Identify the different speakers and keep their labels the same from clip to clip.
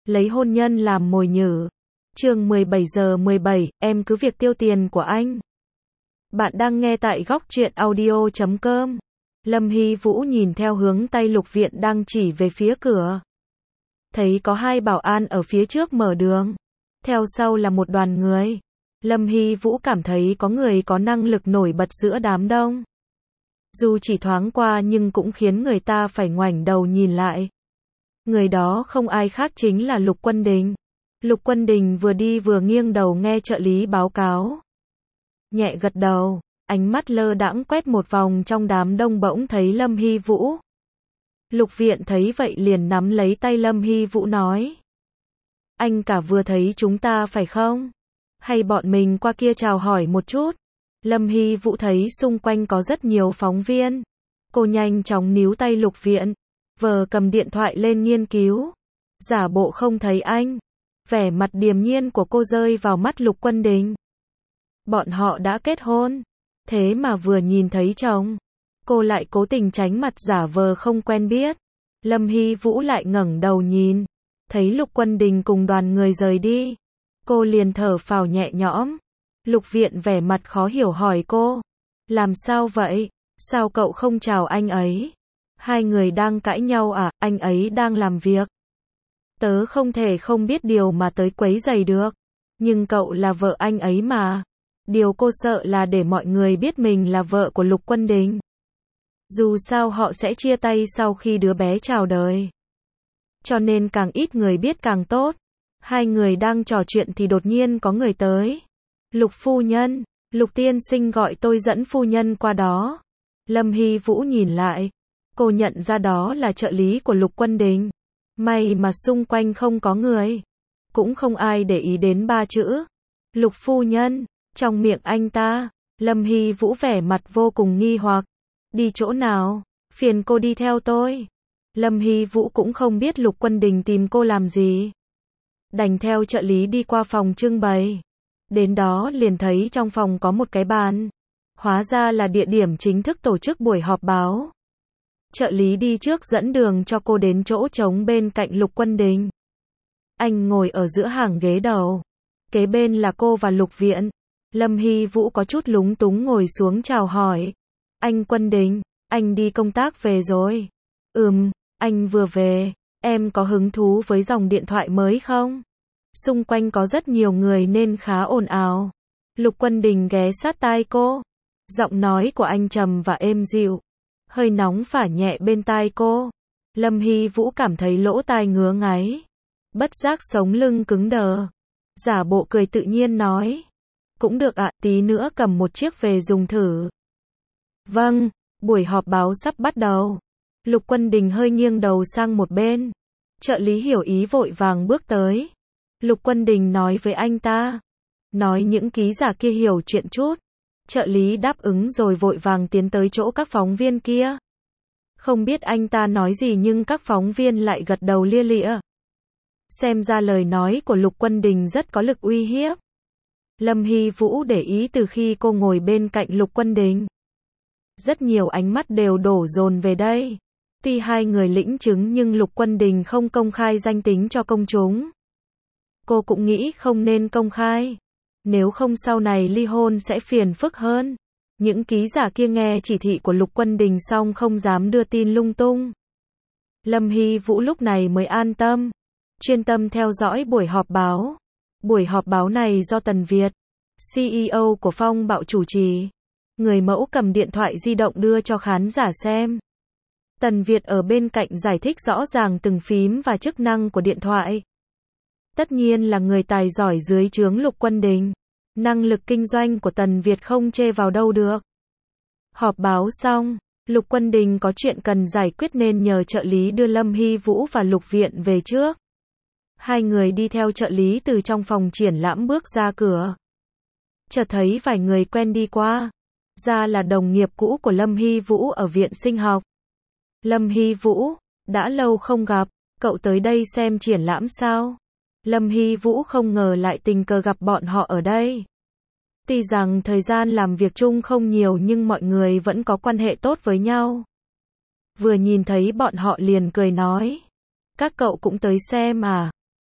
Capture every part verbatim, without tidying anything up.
Speaker 1: lấy hôn nhân làm mồi nhử. Chương mười bảy giờ mười bảy, em cứ việc tiêu tiền của anh. Bạn đang nghe tại góc truyện audio chấm com. Lâm Hy Vũ nhìn theo hướng tay Lục Viện đang chỉ về phía cửa. Thấy có hai bảo an ở phía trước mở đường. Theo sau là một đoàn người. Lâm Hy Vũ cảm thấy có người có năng lực nổi bật giữa đám đông. Dù chỉ thoáng qua nhưng cũng khiến người ta phải ngoảnh đầu nhìn lại. Người đó không ai khác chính là Lục Quân Đình. Lục Quân Đình vừa đi vừa nghiêng đầu nghe trợ lý báo cáo. Nhẹ gật đầu, ánh mắt lơ đãng quét một vòng trong đám đông bỗng thấy Lâm Hy Vũ. Lục Viện thấy vậy liền nắm lấy tay Lâm Hy Vũ nói. Anh cả vừa thấy chúng ta phải không? Hay bọn mình qua kia chào hỏi một chút? Lâm Hy Vũ thấy xung quanh có rất nhiều phóng viên. Cô nhanh chóng níu tay Lục Viện, vờ cầm điện thoại lên nghiên cứu. Giả bộ không thấy anh. Vẻ mặt điềm nhiên của cô rơi vào mắt Lục Quân Đình. Bọn họ đã kết hôn. Thế mà vừa nhìn thấy chồng, cô lại cố tình tránh mặt giả vờ không quen biết. Lâm Hy Vũ lại ngẩng đầu nhìn. Thấy Lục Quân Đình cùng đoàn người rời đi. Cô liền thở phào nhẹ nhõm. Lục Viện vẻ mặt khó hiểu hỏi cô. Làm sao vậy? Sao cậu không chào anh ấy? Hai người đang cãi nhau à? Anh ấy đang làm việc. Tớ không thể không biết điều mà tới quấy rầy được. Nhưng cậu là vợ anh ấy mà. Điều cô sợ là để mọi người biết mình là vợ của Lục Quân Đình. Dù sao họ sẽ chia tay sau khi đứa bé chào đời. Cho nên càng ít người biết càng tốt. Hai người đang trò chuyện thì đột nhiên có người tới. Lục phu nhân, Lục tiên sinh gọi tôi dẫn phu nhân qua đó. Lâm Hy Vũ nhìn lại. Cô nhận ra đó là trợ lý của Lục Quân Đình. May mà xung quanh không có người. Cũng không ai để ý đến ba chữ. Lục phu nhân, trong miệng anh ta. Lâm Hy Vũ vẻ mặt vô cùng nghi hoặc. Đi chỗ nào? Phiền cô đi theo tôi. Lâm Hy Vũ cũng không biết Lục Quân Đình tìm cô làm gì. Đành theo trợ lý đi qua phòng trưng bày. Đến đó liền thấy trong phòng có một cái bàn. Hóa ra là địa điểm chính thức tổ chức buổi họp báo. Trợ lý đi trước dẫn đường cho cô đến chỗ trống bên cạnh Lục Quân Đình. Anh ngồi ở giữa hàng ghế đầu. Kế bên là cô và Lục Viện. Lâm Hy Vũ có chút lúng túng ngồi xuống chào hỏi. Anh Quân Đình, anh đi công tác về rồi. Ừm, anh vừa về. Em có hứng thú với dòng điện thoại mới không? Xung quanh có rất nhiều người nên khá ồn ào. Lục Quân Đình ghé sát tai cô. Giọng nói của anh trầm và êm dịu. Hơi nóng phả nhẹ bên tai cô. Lâm Hy Vũ cảm thấy lỗ tai ngứa ngáy. Bất giác sống lưng cứng đờ. Giả bộ cười tự nhiên nói. Cũng được ạ, tí nữa cầm một chiếc về dùng thử. Vâng, buổi họp báo sắp bắt đầu. Lục Quân Đình hơi nghiêng đầu sang một bên. Trợ lý hiểu ý vội vàng bước tới. Lục Quân Đình nói với anh ta. Nói những ký giả kia hiểu chuyện chút. Trợ lý đáp ứng rồi vội vàng tiến tới chỗ các phóng viên kia. Không biết anh ta nói gì nhưng các phóng viên lại gật đầu lia lịa. Xem ra lời nói của Lục Quân Đình rất có lực uy hiếp. Lâm Hy Vũ để ý từ khi cô ngồi bên cạnh Lục Quân Đình. Rất nhiều ánh mắt đều đổ dồn về đây. Tuy hai người lĩnh chứng nhưng Lục Quân Đình không công khai danh tính cho công chúng. Cô cũng nghĩ không nên công khai. Nếu không sau này ly hôn sẽ phiền phức hơn. Những ký giả kia nghe chỉ thị của Lục Quân Đình xong không dám đưa tin lung tung. Lâm Hy Vũ lúc này mới an tâm. Chuyên tâm theo dõi buổi họp báo. Buổi họp báo này do Tần Việt, xê e ô của Phong Bạo chủ trì. Người mẫu cầm điện thoại di động đưa cho khán giả xem. Tần Việt ở bên cạnh giải thích rõ ràng từng phím và chức năng của điện thoại. Tất nhiên là người tài giỏi dưới trướng Lục Quân Đình. Năng lực kinh doanh của Tần Việt không chê vào đâu được. Họp báo xong, Lục Quân Đình có chuyện cần giải quyết nên nhờ trợ lý đưa Lâm Hy Vũ và Lục Viện về trước. Hai người đi theo trợ lý từ trong phòng triển lãm bước ra cửa. Chợt thấy vài người quen đi qua. Ra là đồng nghiệp cũ của Lâm Hy Vũ ở viện sinh học. Lâm Hy Vũ, đã lâu không gặp, cậu tới đây xem triển lãm sao? Lâm Hy Vũ không ngờ lại tình cờ gặp bọn họ ở đây. Tuy rằng thời gian làm việc chung không nhiều nhưng mọi người vẫn có quan hệ tốt với nhau. Vừa nhìn thấy bọn họ liền cười nói. Các cậu cũng tới xem à?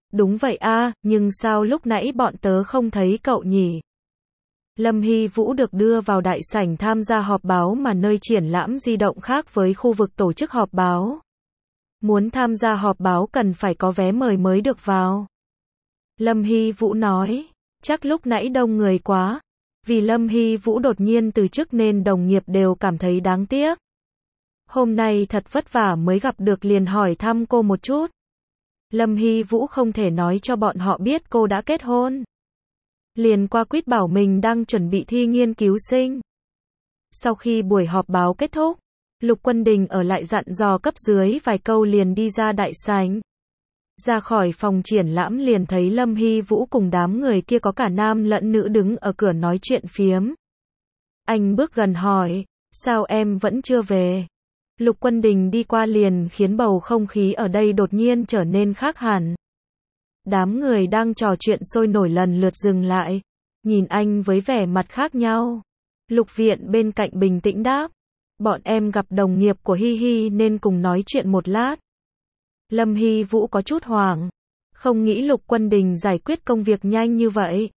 Speaker 1: Đúng vậy a, nhưng sao lúc nãy bọn tớ không thấy cậu nhỉ? Lâm Hy Vũ được đưa vào đại sảnh tham gia họp báo mà nơi triển lãm di động khác với khu vực tổ chức họp báo. Muốn tham gia họp báo cần phải có vé mời mới được vào. Lâm Hy Vũ nói, chắc lúc nãy đông người quá. Vì Lâm Hy Vũ đột nhiên từ chức nên đồng nghiệp đều cảm thấy đáng tiếc. Hôm nay thật vất vả mới gặp được liền hỏi thăm cô một chút. Lâm Hy Vũ không thể nói cho bọn họ biết cô đã kết hôn. Liền qua quýt bảo mình đang chuẩn bị thi nghiên cứu sinh. Sau khi buổi họp báo kết thúc, Lục Quân Đình ở lại dặn dò cấp dưới vài câu liền đi ra đại sảnh. Ra khỏi phòng triển lãm liền thấy Lâm Hy Vũ cùng đám người kia có cả nam lẫn nữ đứng ở cửa nói chuyện phiếm. Anh bước gần hỏi, sao em vẫn chưa về? Lục Quân Đình đi qua liền khiến bầu không khí ở đây đột nhiên trở nên khác hẳn. Đám người đang trò chuyện sôi nổi lần lượt dừng lại, nhìn anh với vẻ mặt khác nhau. Lục Viện bên cạnh bình tĩnh đáp, bọn em gặp đồng nghiệp của Hy Hy nên cùng nói chuyện một lát. Lâm Hy Vũ có chút hoảng, không nghĩ Lục Quân Đình giải quyết công việc nhanh như vậy.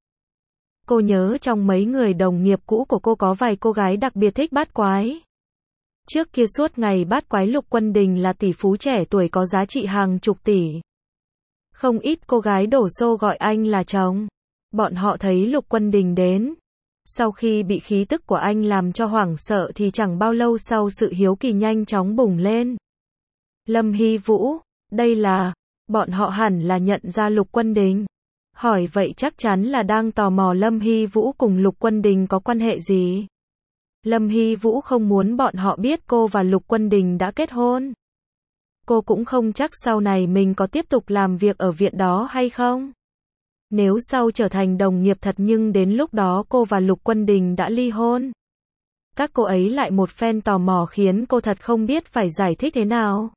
Speaker 1: Cô nhớ trong mấy người đồng nghiệp cũ của cô có vài cô gái đặc biệt thích bát quái. Trước kia suốt ngày bát quái Lục Quân Đình là tỷ phú trẻ tuổi có giá trị hàng chục tỷ. Không ít cô gái đổ xô gọi anh là chồng. Bọn họ thấy Lục Quân Đình đến. Sau khi bị khí tức của anh làm cho hoảng sợ thì chẳng bao lâu sau sự hiếu kỳ nhanh chóng bùng lên. Lâm Hy Vũ, đây là, bọn họ hẳn là nhận ra Lục Quân Đình. Hỏi vậy chắc chắn là đang tò mò Lâm Hy Vũ cùng Lục Quân Đình có quan hệ gì. Lâm Hy Vũ không muốn bọn họ biết cô và Lục Quân Đình đã kết hôn. Cô cũng không chắc sau này mình có tiếp tục làm việc ở viện đó hay không. Nếu sau trở thành đồng nghiệp thật nhưng đến lúc đó cô và Lục Quân Đình đã ly hôn. Các cô ấy lại một phen tò mò khiến cô thật không biết phải giải thích thế nào.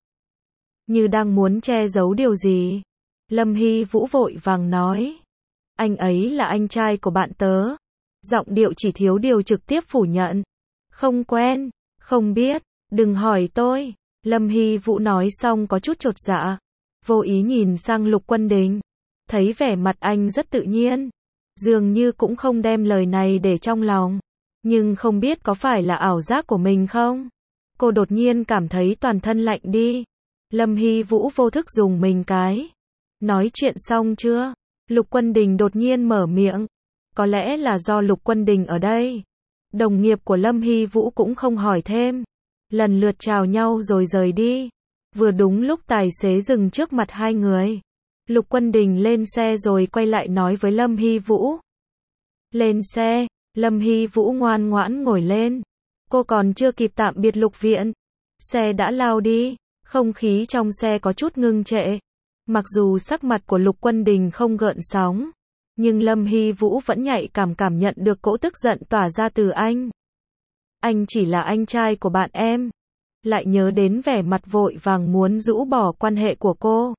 Speaker 1: Như đang muốn che giấu điều gì. Lâm Hy Vũ vội vàng nói. Anh ấy là anh trai của bạn tớ. Giọng điệu chỉ thiếu điều trực tiếp phủ nhận. Không quen, không biết, đừng hỏi tôi. Lâm Hy Vũ nói xong có chút chột dạ. Vô ý nhìn sang Lục Quân Đình. Thấy vẻ mặt anh rất tự nhiên. Dường như cũng không đem lời này để trong lòng. Nhưng không biết có phải là ảo giác của mình không? Cô đột nhiên cảm thấy toàn thân lạnh đi. Lâm Hy Vũ vô thức dùng mình cái. Nói chuyện xong chưa? Lục Quân Đình đột nhiên mở miệng. Có lẽ là do Lục Quân Đình ở đây. Đồng nghiệp của Lâm Hy Vũ cũng không hỏi thêm. Lần lượt chào nhau rồi rời đi. Vừa đúng lúc tài xế dừng trước mặt hai người. Lục Quân Đình lên xe rồi quay lại nói với Lâm Hy Vũ. Lên xe, Lâm Hy Vũ ngoan ngoãn ngồi lên. Cô còn chưa kịp tạm biệt Lục Viện. Xe đã lao đi, không khí trong xe có chút ngưng trệ. Mặc dù sắc mặt của Lục Quân Đình không gợn sóng, nhưng Lâm Hy Vũ vẫn nhạy cảm cảm nhận được cỗ tức giận tỏa ra từ anh. Anh chỉ là anh trai của bạn em. Lại nhớ đến vẻ mặt vội vàng muốn rũ bỏ quan hệ của cô.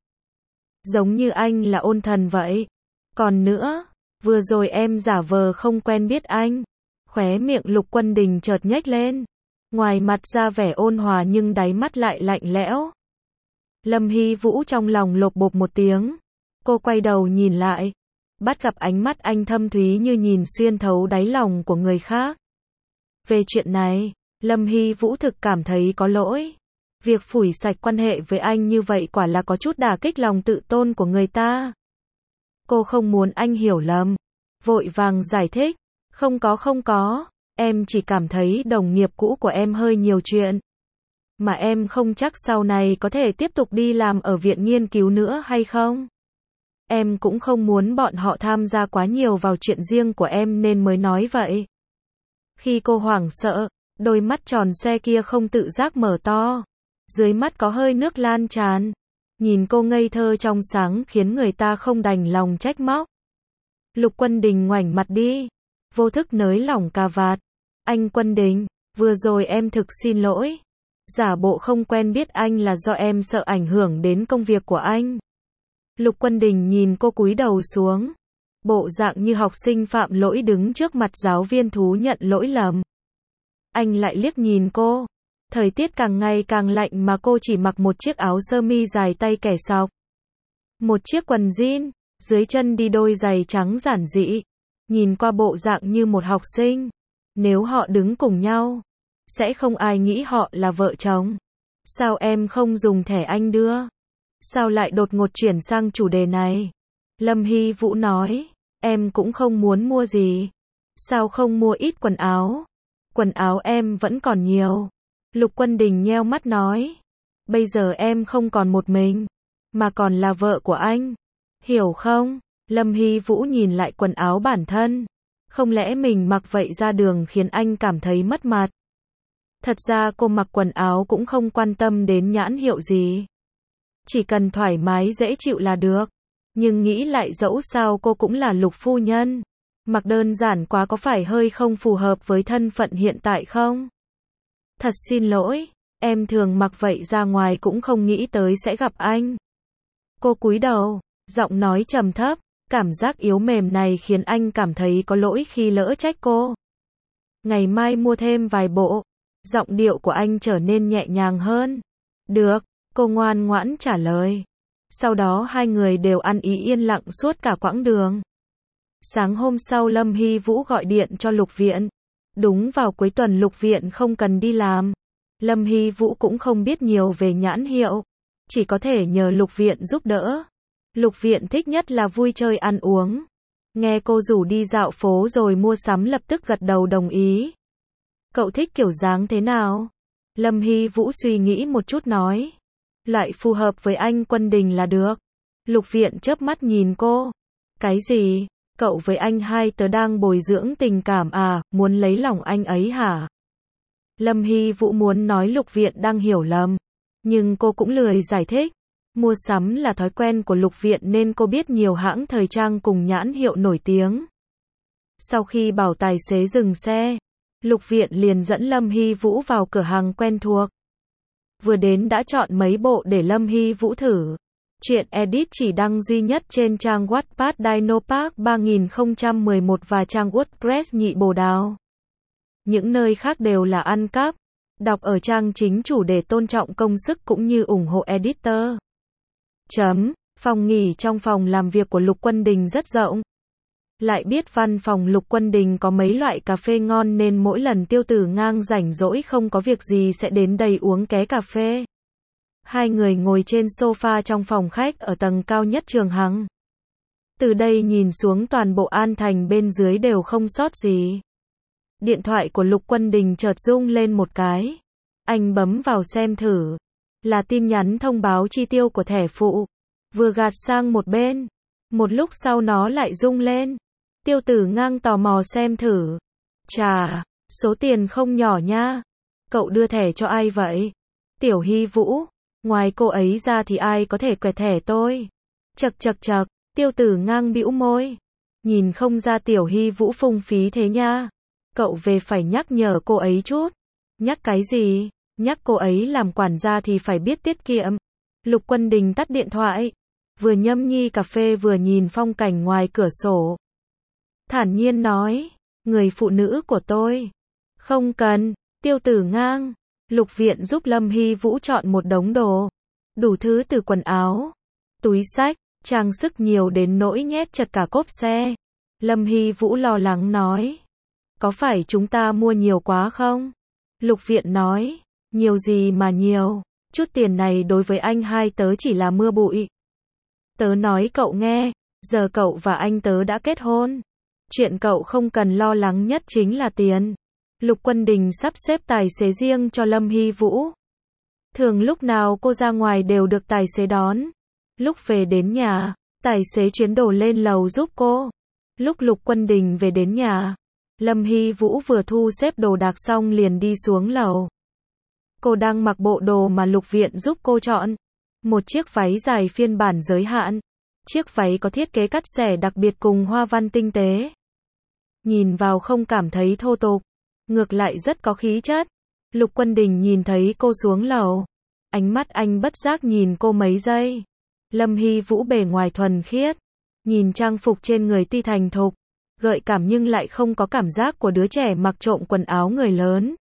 Speaker 1: Giống như anh là ôn thần vậy. Còn nữa, vừa rồi em giả vờ không quen biết anh. Khóe miệng Lục Quân Đình chợt nhếch lên. Ngoài mặt ra vẻ ôn hòa nhưng đáy mắt lại lạnh lẽo. Lâm Hy Vũ trong lòng lột bột một tiếng. Cô quay đầu nhìn lại. Bắt gặp ánh mắt anh thâm thúy như nhìn xuyên thấu đáy lòng của người khác. Về chuyện này, Lâm Hy Vũ thực cảm thấy có lỗi. Việc phủi sạch quan hệ với anh như vậy quả là có chút đả kích lòng tự tôn của người ta. Cô không muốn anh hiểu lầm. Vội vàng giải thích. Không có không có. Em chỉ cảm thấy đồng nghiệp cũ của em hơi nhiều chuyện. Mà em không chắc sau này có thể tiếp tục đi làm ở viện nghiên cứu nữa hay không. Em cũng không muốn bọn họ tham gia quá nhiều vào chuyện riêng của em nên mới nói vậy. Khi cô hoảng sợ, đôi mắt tròn xoe kia không tự giác mở to. Dưới mắt có hơi nước lan tràn. Nhìn cô ngây thơ trong sáng khiến người ta không đành lòng trách móc. Lục Quân Đình ngoảnh mặt đi. Vô thức nới lỏng cà vạt. Anh Quân Đình, vừa rồi em thực xin lỗi. Giả bộ không quen biết anh là do em sợ ảnh hưởng đến công việc của anh. Lục Quân Đình nhìn cô cúi đầu xuống. Bộ dạng như học sinh phạm lỗi đứng trước mặt giáo viên thú nhận lỗi lầm. Anh lại liếc nhìn cô. Thời tiết càng ngày càng lạnh mà cô chỉ mặc một chiếc áo sơ mi dài tay kẻ sọc. Một chiếc quần jean, dưới chân đi đôi giày trắng giản dị. Nhìn qua bộ dạng như một học sinh. Nếu họ đứng cùng nhau, sẽ không ai nghĩ họ là vợ chồng. Sao em không dùng thẻ anh đưa? Sao lại đột ngột chuyển sang chủ đề này? Lâm Hy Vũ nói, em cũng không muốn mua gì. Sao không mua ít quần áo? Quần áo em vẫn còn nhiều. Lục Quân Đình nheo mắt nói, bây giờ em không còn một mình, mà còn là vợ của anh. Hiểu không? Lâm Hy Vũ nhìn lại quần áo bản thân. Không lẽ mình mặc vậy ra đường khiến anh cảm thấy mất mặt? Thật ra cô mặc quần áo cũng không quan tâm đến nhãn hiệu gì. Chỉ cần thoải mái dễ chịu là được. Nhưng nghĩ lại dẫu sao cô cũng là Lục phu nhân. Mặc đơn giản quá có phải hơi không phù hợp với thân phận hiện tại không? Thật xin lỗi, em thường mặc vậy ra ngoài cũng không nghĩ tới sẽ gặp anh. Cô cúi đầu, giọng nói trầm thấp, cảm giác yếu mềm này khiến anh cảm thấy có lỗi khi lỡ trách cô. Ngày mai mua thêm vài bộ. Giọng điệu của anh trở nên nhẹ nhàng hơn. Được, cô ngoan ngoãn trả lời. Sau đó hai người đều ăn ý yên lặng suốt cả quãng đường. Sáng hôm sau Lâm Hy Vũ gọi điện cho Lục Viện. Đúng vào cuối tuần Lục Viện không cần đi làm. Lâm Hy Vũ cũng không biết nhiều về nhãn hiệu. Chỉ có thể nhờ Lục Viện giúp đỡ. Lục Viện thích nhất là vui chơi ăn uống. Nghe cô rủ đi dạo phố rồi mua sắm lập tức gật đầu đồng ý. Cậu thích kiểu dáng thế nào? Lâm Hy Vũ suy nghĩ một chút nói. Loại phù hợp với anh Quân Đình là được. Lục Viện chớp mắt nhìn cô. Cái gì? Cậu với anh hai tớ đang bồi dưỡng tình cảm à, muốn lấy lòng anh ấy hả? Lâm Hy Vũ muốn nói Lục Viện đang hiểu lầm. Nhưng cô cũng lười giải thích. Mua sắm là thói quen của Lục Viện nên cô biết nhiều hãng thời trang cùng nhãn hiệu nổi tiếng. Sau khi bảo tài xế dừng xe, Lục Viện liền dẫn Lâm Hy Vũ vào cửa hàng quen thuộc. Vừa đến đã chọn mấy bộ để Lâm Hy Vũ thử. Chuyện edit chỉ đăng duy nhất trên trang Wattpad Dinopark ba không một một và trang WordPress Nhị Bồ Đào. Những nơi khác đều là ăn cắp. Đọc ở trang chính chủ để tôn trọng công sức cũng như ủng hộ editor. Chấm. Phòng nghỉ trong phòng làm việc của Lục Quân Đình rất rộng. Lại biết văn phòng Lục Quân Đình có mấy loại cà phê ngon nên mỗi lần Tiêu Tử Ngang rảnh rỗi không có việc gì sẽ đến đây uống ké cà phê. Hai người ngồi trên sofa trong phòng khách ở tầng cao nhất Trường Hằng. Từ đây nhìn xuống toàn bộ An Thành bên dưới đều không sót gì. Điện thoại của Lục Quân Đình chợt rung lên một cái. Anh bấm vào xem thử. Là tin nhắn thông báo chi tiêu của thẻ phụ. Vừa gạt sang một bên. Một lúc sau nó lại rung lên. Tiêu Tử Ngang tò mò xem thử. Chà, số tiền không nhỏ nha. Cậu đưa thẻ cho ai vậy? Tiểu Hy Vũ. Ngoài cô ấy ra thì ai có thể quẹt thẻ tôi? Chậc chậc chậc, Tiêu Tử Ngang bĩu môi. Nhìn không ra Tiểu Hy Vũ phung phí thế nha. Cậu về phải nhắc nhở cô ấy chút. Nhắc cái gì? Nhắc cô ấy làm quản gia thì phải biết tiết kiệm. Lục Quân Đình tắt điện thoại. Vừa nhâm nhi cà phê vừa nhìn phong cảnh ngoài cửa sổ. Thản nhiên nói. Người phụ nữ của tôi. Không cần. Tiêu Tử Ngang. Lục Viện giúp Lâm Hy Vũ chọn một đống đồ. Đủ thứ từ quần áo, túi xách, trang sức nhiều đến nỗi nhét chật cả cốp xe. Lâm Hy Vũ lo lắng nói. Có phải chúng ta mua nhiều quá không? Lục Viện nói. Nhiều gì mà nhiều. Chút tiền này đối với anh hai tớ chỉ là mưa bụi. Tớ nói cậu nghe. Giờ cậu và anh tớ đã kết hôn. Chuyện cậu không cần lo lắng nhất chính là tiền. Lục Quân Đình sắp xếp tài xế riêng cho Lâm Hy Vũ. Thường lúc nào cô ra ngoài đều được tài xế đón. Lúc về đến nhà, tài xế chuyến đồ lên lầu giúp cô. Lúc Lục Quân Đình về đến nhà, Lâm Hy Vũ vừa thu xếp đồ đạc xong liền đi xuống lầu. Cô đang mặc bộ đồ mà Lục Viện giúp cô chọn. Một chiếc váy dài phiên bản giới hạn. Chiếc váy có thiết kế cắt xẻ đặc biệt cùng hoa văn tinh tế. Nhìn vào không cảm thấy thô tục. Ngược lại rất có khí chất. Lục Quân Đình nhìn thấy cô xuống lầu. Ánh mắt anh bất giác nhìn cô mấy giây. Lâm Hy Vũ bề ngoài thuần khiết. Nhìn trang phục trên người tuy thành thục, gợi cảm nhưng lại không có cảm giác của đứa trẻ mặc trộm quần áo người lớn.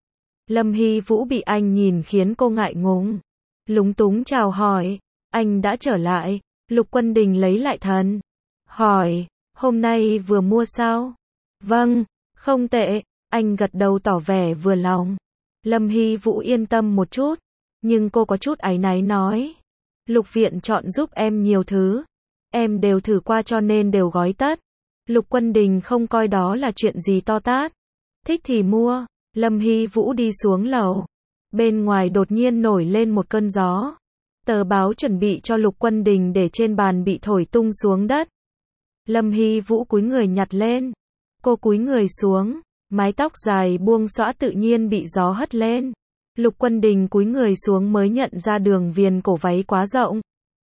Speaker 1: Lâm Hy Vũ bị anh nhìn khiến cô ngại ngùng. Lúng túng chào hỏi. Anh đã trở lại. Lục Quân Đình lấy lại thần. Hỏi, hôm nay vừa mua sao? Vâng, không tệ, anh gật đầu tỏ vẻ vừa lòng. Lâm Hy Vũ yên tâm một chút, nhưng cô có chút áy náy nói. Lục viện chọn giúp em nhiều thứ. Em đều thử qua cho nên đều gói tất. Lục Quân Đình không coi đó là chuyện gì to tát. Thích thì mua. Lâm Hy Vũ đi xuống lầu. Bên ngoài đột nhiên nổi lên một cơn gió. Tờ báo chuẩn bị cho Lục Quân Đình để trên bàn bị thổi tung xuống đất. Lâm Hy Vũ cúi người nhặt lên. Cô cúi người xuống, mái tóc dài buông xõa tự nhiên bị gió hất lên. Lục Quân Đình cúi người xuống mới nhận ra đường viền cổ váy quá rộng.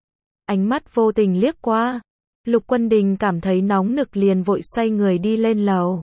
Speaker 1: Ánh mắt vô tình liếc qua. Lục Quân Đình cảm thấy nóng nực liền vội xoay người đi lên lầu.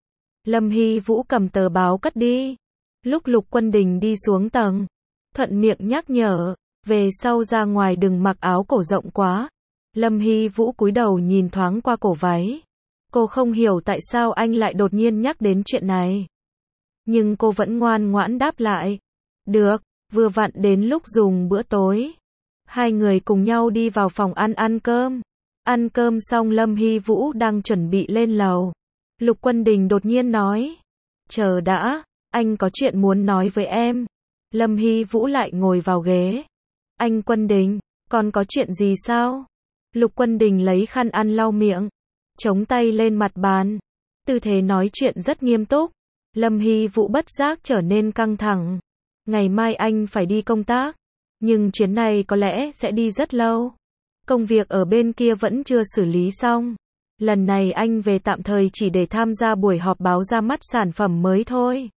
Speaker 1: Lâm Hy Vũ cầm tờ báo cất đi. Lúc Lục Quân Đình đi xuống tầng, thuận miệng nhắc nhở, về sau ra ngoài đừng mặc áo cổ rộng quá. Lâm Hy Vũ cúi đầu nhìn thoáng qua cổ váy. Cô không hiểu tại sao anh lại đột nhiên nhắc đến chuyện này. Nhưng cô vẫn ngoan ngoãn đáp lại. Được, vừa vặn đến lúc dùng bữa tối. Hai người cùng nhau đi vào phòng ăn ăn cơm. Ăn cơm xong Lâm Hy Vũ đang chuẩn bị lên lầu. Lục Quân Đình đột nhiên nói. Chờ đã, anh có chuyện muốn nói với em. Lâm Hy Vũ lại ngồi vào ghế. Anh Quân Đình, còn có chuyện gì sao? Lục Quân Đình lấy khăn ăn lau miệng, chống tay lên mặt bàn. Tư thế nói chuyện rất nghiêm túc. Lâm Hy Vũ bất giác trở nên căng thẳng. Ngày mai anh phải đi công tác. Nhưng chuyến này có lẽ sẽ đi rất lâu. Công việc ở bên kia vẫn chưa xử lý xong. Lần này anh về tạm thời chỉ để tham gia buổi họp báo ra mắt sản phẩm mới thôi.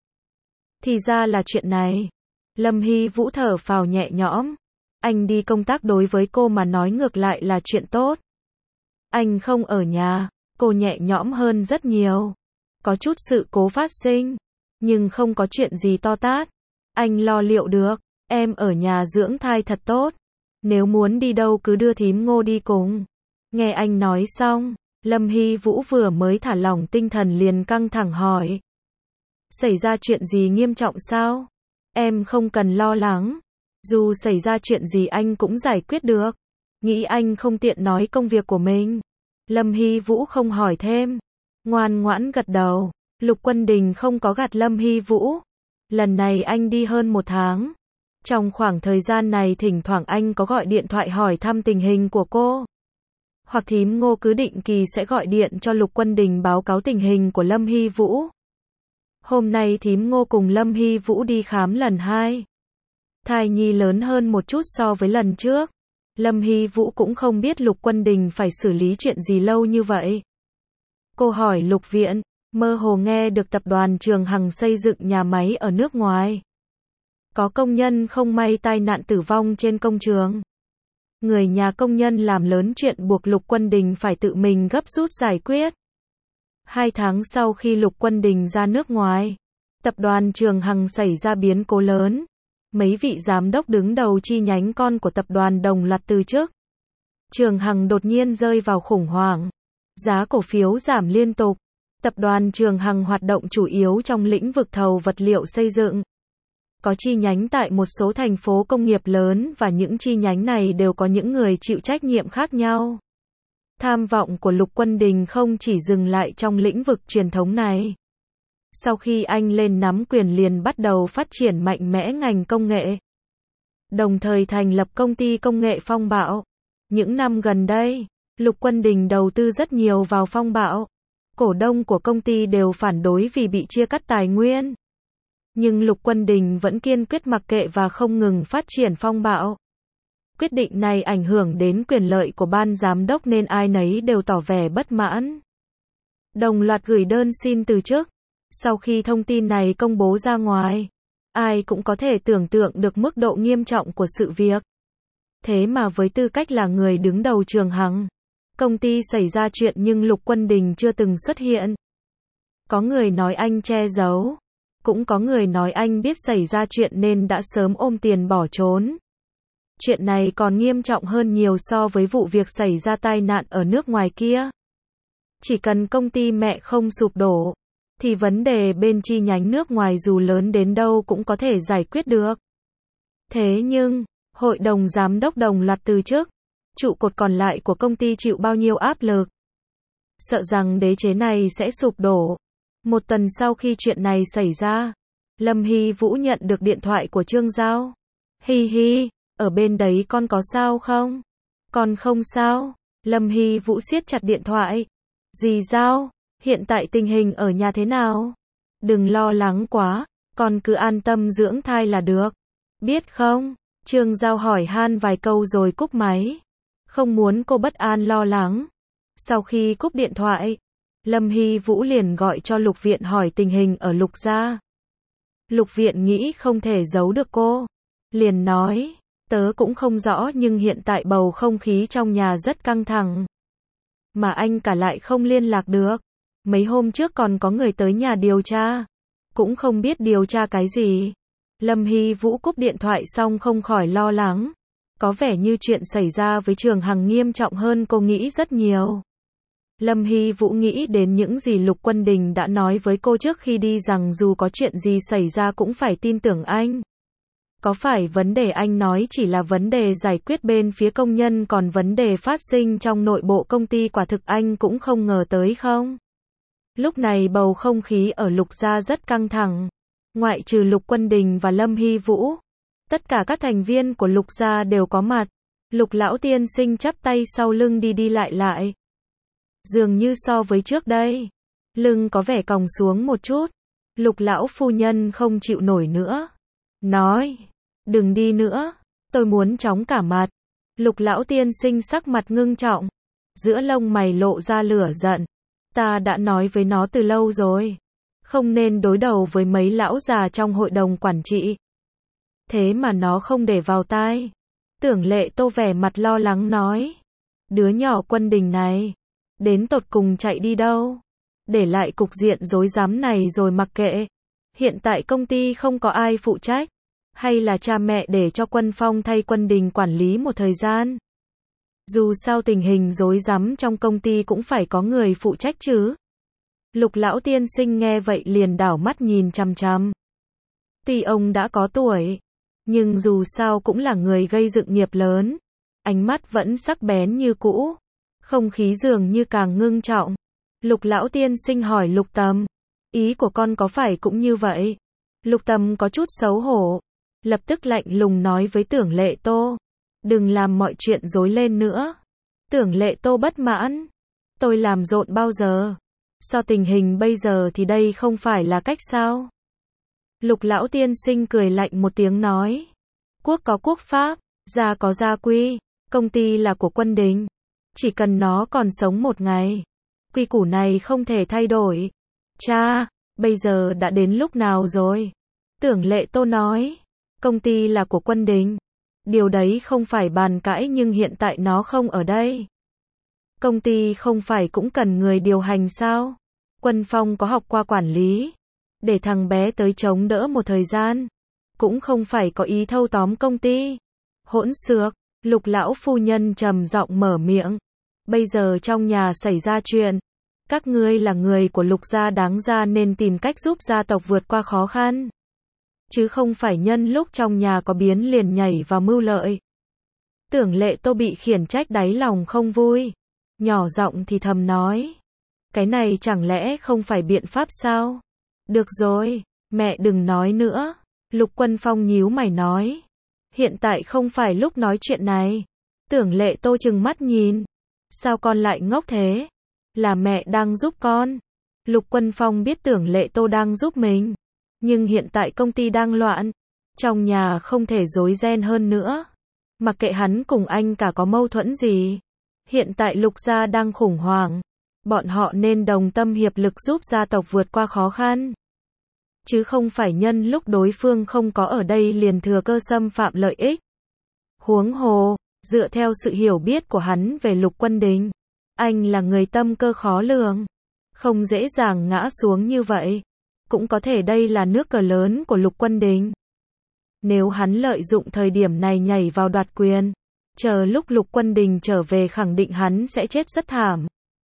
Speaker 1: Thì ra là chuyện này. Lâm Hy Vũ thở phào nhẹ nhõm. Anh đi công tác đối với cô mà nói ngược lại là chuyện tốt. Anh không ở nhà, cô nhẹ nhõm hơn rất nhiều. Có chút sự cố phát sinh, nhưng không có chuyện gì to tát. Anh lo liệu được, em ở nhà dưỡng thai thật tốt. Nếu muốn đi đâu cứ đưa thím Ngô đi cùng. Nghe anh nói xong, Lâm Hy Vũ vừa mới thả lỏng tinh thần liền căng thẳng hỏi. Xảy ra chuyện gì nghiêm trọng sao? Em không cần lo lắng. Dù xảy ra chuyện gì anh cũng giải quyết được. Nghĩ anh không tiện nói công việc của mình. Lâm Hy Vũ không hỏi thêm. Ngoan ngoãn gật đầu. Lục Quân Đình không có gạt Lâm Hy Vũ. Lần này anh đi hơn một tháng. Trong khoảng thời gian này thỉnh thoảng anh có gọi điện thoại hỏi thăm tình hình của cô. Hoặc thím Ngô cứ định kỳ sẽ gọi điện cho Lục Quân Đình báo cáo tình hình của Lâm Hy Vũ. Hôm nay thím Ngô cùng Lâm Hy Vũ đi khám lần hai. Thai nhi lớn hơn một chút so với lần trước. Lâm Hy Vũ cũng không biết Lục Quân Đình phải xử lý chuyện gì lâu như vậy. Cô hỏi Lục Viện, mơ hồ nghe được tập đoàn Trường Hằng xây dựng nhà máy ở nước ngoài. Có công nhân không may tai nạn tử vong trên công trường. Người nhà công nhân làm lớn chuyện buộc Lục Quân Đình phải tự mình gấp rút giải quyết. Hai tháng sau khi Lục Quân Đình ra nước ngoài, tập đoàn Trường Hằng xảy ra biến cố lớn. Mấy vị giám đốc đứng đầu chi nhánh con của tập đoàn đồng loạt từ chức. Trường Hằng đột nhiên rơi vào khủng hoảng. Giá cổ phiếu giảm liên tục. Tập đoàn Trường Hằng hoạt động chủ yếu trong lĩnh vực thầu vật liệu xây dựng. Có chi nhánh tại một số thành phố công nghiệp lớn và những chi nhánh này đều có những người chịu trách nhiệm khác nhau. Tham vọng của Lục Quân Đình không chỉ dừng lại trong lĩnh vực truyền thống này. Sau khi anh lên nắm quyền liền bắt đầu phát triển mạnh mẽ ngành công nghệ. Đồng thời thành lập công ty công nghệ Phong Bạo. Những năm gần đây, Lục Quân Đình đầu tư rất nhiều vào Phong Bạo. Cổ đông của công ty đều phản đối vì bị chia cắt tài nguyên. Nhưng Lục Quân Đình vẫn kiên quyết mặc kệ và không ngừng phát triển Phong Bạo. Quyết định này ảnh hưởng đến quyền lợi của ban giám đốc nên ai nấy đều tỏ vẻ bất mãn. Đồng loạt gửi đơn xin từ chức. Sau khi thông tin này công bố ra ngoài, ai cũng có thể tưởng tượng được mức độ nghiêm trọng của sự việc. Thế mà với tư cách là người đứng đầu Trường Hằng, công ty xảy ra chuyện nhưng Lục Quân Đình chưa từng xuất hiện. Có người nói anh che giấu, cũng có người nói anh biết xảy ra chuyện nên đã sớm ôm tiền bỏ trốn. Chuyện này còn nghiêm trọng hơn nhiều so với vụ việc xảy ra tai nạn ở nước ngoài kia. Chỉ cần công ty mẹ không sụp đổ, thì vấn đề bên chi nhánh nước ngoài dù lớn đến đâu cũng có thể giải quyết được. Thế nhưng, hội đồng giám đốc đồng loạt từ chức. trụ cột còn lại của công ty chịu bao nhiêu áp lực. Sợ rằng đế chế này sẽ sụp đổ. Một tuần sau khi chuyện này xảy ra, Lâm Hy Vũ nhận được điện thoại của Trương Giao. Hi hi, ở bên đấy con có sao không? Con không sao. Lâm Hy Vũ siết chặt điện thoại. Dì Giao, hiện tại tình hình ở nhà thế nào? Đừng lo lắng quá, con cứ an tâm dưỡng thai là được. Biết không? Trương Giao hỏi han vài câu rồi cúp máy. Không muốn cô bất an lo lắng. Sau khi cúp điện thoại, Lâm Hy Vũ liền gọi cho Lục Viện hỏi tình hình ở Lục gia. Lục Viện nghĩ không thể giấu được cô. Liền nói, tớ cũng không rõ nhưng hiện tại bầu không khí trong nhà rất căng thẳng. Mà anh cả lại không liên lạc được. Mấy hôm trước còn có người tới nhà điều tra. Cũng không biết điều tra cái gì. Lâm Hy Vũ cúp điện thoại xong không khỏi lo lắng. Có vẻ như chuyện xảy ra với Trường Hằng nghiêm trọng hơn cô nghĩ rất nhiều. Lâm Hy Vũ nghĩ đến những gì Lục Quân Đình đã nói với cô trước khi đi rằng dù có chuyện gì xảy ra cũng phải tin tưởng anh. Có phải vấn đề anh nói chỉ là vấn đề giải quyết bên phía công nhân còn vấn đề phát sinh trong nội bộ công ty quả thực anh cũng không ngờ tới không? Lúc này bầu không khí ở Lục gia rất căng thẳng. Ngoại trừ Lục Quân Đình và Lâm Hy Vũ, tất cả các thành viên của Lục gia đều có mặt. Lục lão tiên sinh chắp tay sau lưng đi đi lại lại. Dường như so với trước đây, lưng có vẻ còng xuống một chút. Lục lão phu nhân không chịu nổi nữa. Nói, đừng đi nữa, tôi muốn chóng cả mặt. Lục lão tiên sinh sắc mặt ngưng trọng. Giữa lông mày lộ ra lửa giận. Ta đã nói với nó từ lâu rồi. Không nên đối đầu với mấy lão già trong hội đồng quản trị. Thế mà nó không để vào tai. Tưởng Lệ Tô vẻ mặt lo lắng nói. Đứa nhỏ Quân Đình này, đến tột cùng chạy đi đâu? Để lại cục diện rối rắm này rồi mặc kệ. Hiện tại công ty không có ai phụ trách. Hay là cha mẹ để cho Quân Phong thay Quân Đình quản lý một thời gian? Dù sao tình hình rối rắm trong công ty cũng phải có người phụ trách chứ. Lục lão tiên sinh nghe vậy liền đảo mắt nhìn chằm chằm. Tuy ông đã có tuổi, nhưng dù sao cũng là người gây dựng nghiệp lớn. Ánh mắt vẫn sắc bén như cũ. Không khí dường như càng ngưng trọng. Lục lão tiên sinh hỏi Lục Tầm. Ý của con có phải cũng như vậy? Lục Tầm có chút xấu hổ. Lập tức lạnh lùng nói với Tưởng Lệ Tô. Đừng làm mọi chuyện rối lên nữa. Tưởng Lệ Tô bất mãn. Tôi làm rộn bao giờ? So tình hình bây giờ thì đây không phải là cách sao? Lục lão tiên sinh cười lạnh một tiếng nói. Quốc có quốc pháp, gia có gia quy, công ty là của Quân Đình. Chỉ cần nó còn sống một ngày, quy củ này không thể thay đổi. Cha, bây giờ đã đến lúc nào rồi? Tưởng Lệ Tô nói. Công ty là của Quân Đình. Điều đấy không phải bàn cãi nhưng hiện tại nó không ở đây. Công ty không phải cũng cần người điều hành sao? Quân Phong có học qua quản lý. Để thằng bé tới chống đỡ một thời gian. Cũng không phải có ý thâu tóm công ty. Hỗn xược, Lục lão phu nhân trầm giọng mở miệng. Bây giờ trong nhà xảy ra chuyện. Các ngươi là người của Lục gia đáng ra nên tìm cách giúp gia tộc vượt qua khó khăn. Chứ không phải nhân lúc trong nhà có biến liền nhảy vào mưu lợi. Tưởng Lệ Tô bị khiển trách đáy lòng không vui. Nhỏ giọng thì thầm nói. Cái này chẳng lẽ không phải biện pháp sao? Được rồi, mẹ đừng nói nữa. Lục Quân Phong nhíu mày nói. Hiện tại không phải lúc nói chuyện này. Tưởng Lệ Tô trừng mắt nhìn. Sao con lại ngốc thế? Là mẹ đang giúp con. Lục Quân Phong biết Tưởng Lệ Tô đang giúp mình. Nhưng hiện tại công ty đang loạn. Trong nhà không thể rối ren hơn nữa. Mặc kệ hắn cùng anh cả có mâu thuẫn gì. Hiện tại Lục gia đang khủng hoảng. Bọn họ nên đồng tâm hiệp lực giúp gia tộc vượt qua khó khăn. Chứ không phải nhân lúc đối phương không có ở đây liền thừa cơ xâm phạm lợi ích. Huống hồ, dựa theo sự hiểu biết của hắn về Lục Quân Đình, anh là người tâm cơ khó lường. Không dễ dàng ngã xuống như vậy. Cũng có thể đây là nước cờ lớn của Lục Quân Đình. Nếu hắn lợi dụng thời điểm này nhảy vào đoạt quyền, chờ lúc Lục Quân Đình trở về khẳng định hắn sẽ chết rất thảm.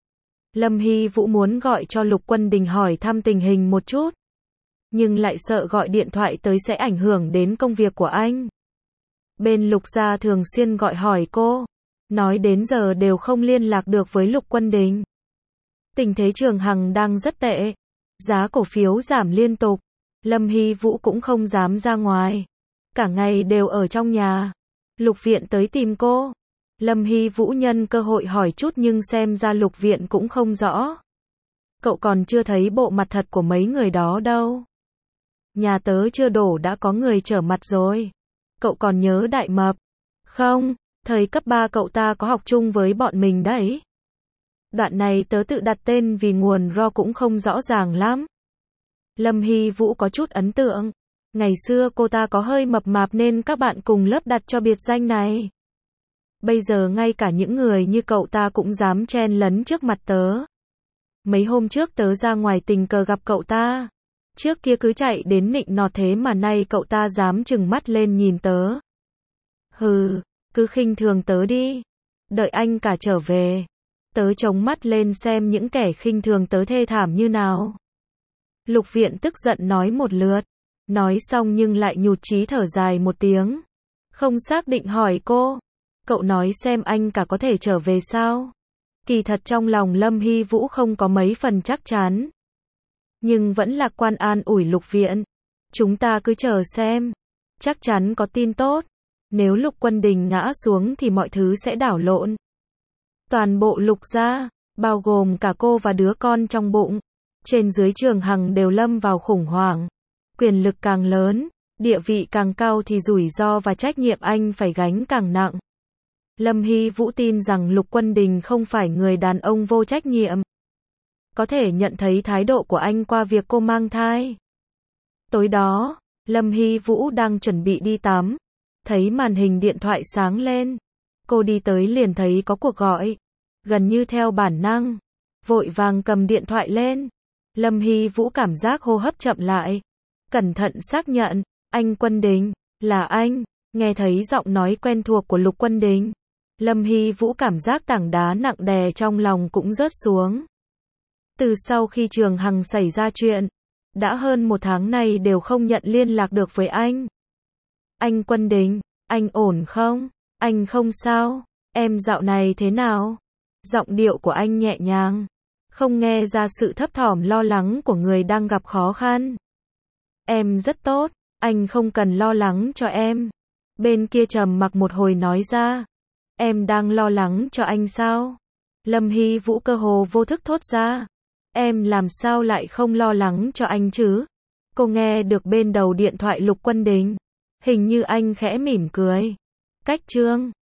Speaker 1: Lâm Hy Vũ muốn gọi cho Lục Quân Đình hỏi thăm tình hình một chút. Nhưng lại sợ gọi điện thoại tới sẽ ảnh hưởng đến công việc của anh. Bên Lục gia thường xuyên gọi hỏi cô. nói đến giờ đều không liên lạc được với Lục Quân Đình. Tình thế Trường Hằng đang rất tệ, giá cổ phiếu giảm liên tục, Lâm Hy Vũ cũng không dám ra ngoài, cả ngày đều ở trong nhà. Lục Viện tới tìm cô, Lâm Hy Vũ nhân cơ hội hỏi chút nhưng xem ra Lục Viện cũng không rõ. Cậu còn chưa thấy bộ mặt thật của mấy người đó đâu. Nhà tớ chưa đổ đã có người trở mặt rồi. Cậu còn nhớ Đại Mập? Không, thời cấp ba cậu ta có học chung với bọn mình đấy. Đoạn này tớ tự đặt tên vì nguồn ro cũng không rõ ràng lắm. Lâm Hy Vũ có chút ấn tượng. Ngày xưa cô ta có hơi mập mạp nên các bạn cùng lớp đặt cho biệt danh này. Bây giờ ngay cả những người như cậu ta cũng dám chen lấn trước mặt tớ. Mấy hôm trước tớ ra ngoài tình cờ gặp cậu ta. Trước kia cứ chạy đến nịnh nọt thế mà nay cậu ta dám trừng mắt lên nhìn tớ. Hừ, cứ khinh thường tớ đi. Đợi anh cả trở về. Tớ chống mắt lên xem những kẻ khinh thường tớ thê thảm như nào. Lục Viện tức giận nói một lượt. Nói xong nhưng lại nhụt chí thở dài một tiếng. Không xác định hỏi cô. Cậu nói xem anh cả có thể trở về sao? Kỳ thật trong lòng Lâm Hy Vũ không có mấy phần chắc chắn. Nhưng vẫn lạc quan an ủi Lục Viện. Chúng ta cứ chờ xem. Chắc chắn có tin tốt. Nếu Lục Quân Đình ngã xuống thì mọi thứ sẽ đảo lộn. Toàn bộ Lục gia, bao gồm cả cô và đứa con trong bụng, trên dưới Trường Hằng đều lâm vào khủng hoảng. Quyền lực càng lớn, địa vị càng cao thì rủi ro và trách nhiệm anh phải gánh càng nặng. Lâm Hy Vũ tin rằng Lục Quân Đình không phải người đàn ông vô trách nhiệm. Có thể nhận thấy thái độ của anh qua việc cô mang thai. Tối đó, Lâm Hy Vũ đang chuẩn bị đi tắm. Thấy màn hình điện thoại sáng lên. Cô đi tới liền thấy có cuộc gọi. Gần như theo bản năng. Vội vàng cầm điện thoại lên. Lâm Hy Vũ cảm giác hô hấp chậm lại. Cẩn thận xác nhận. Anh Quân Đình, là anh. Nghe thấy giọng nói quen thuộc của Lục Quân Đình. Lâm Hy Vũ cảm giác tảng đá nặng đè trong lòng cũng rớt xuống. Từ sau khi Trường Hằng xảy ra chuyện, đã hơn một tháng nay đều không nhận liên lạc được với anh. Anh Quân Đình, anh ổn không? Anh không sao? Em dạo này thế nào? Giọng điệu của anh nhẹ nhàng, không nghe ra sự thấp thỏm lo lắng của người đang gặp khó khăn. Em rất tốt, anh không cần lo lắng cho em. Bên kia trầm mặc một hồi nói ra. Em đang lo lắng cho anh sao? Lâm Hy Vũ cơ hồ vô thức thốt ra. Em làm sao lại không lo lắng cho anh chứ? Cô nghe được bên đầu điện thoại Lục Quân Đình. Hình như anh khẽ mỉm cười. Cách chương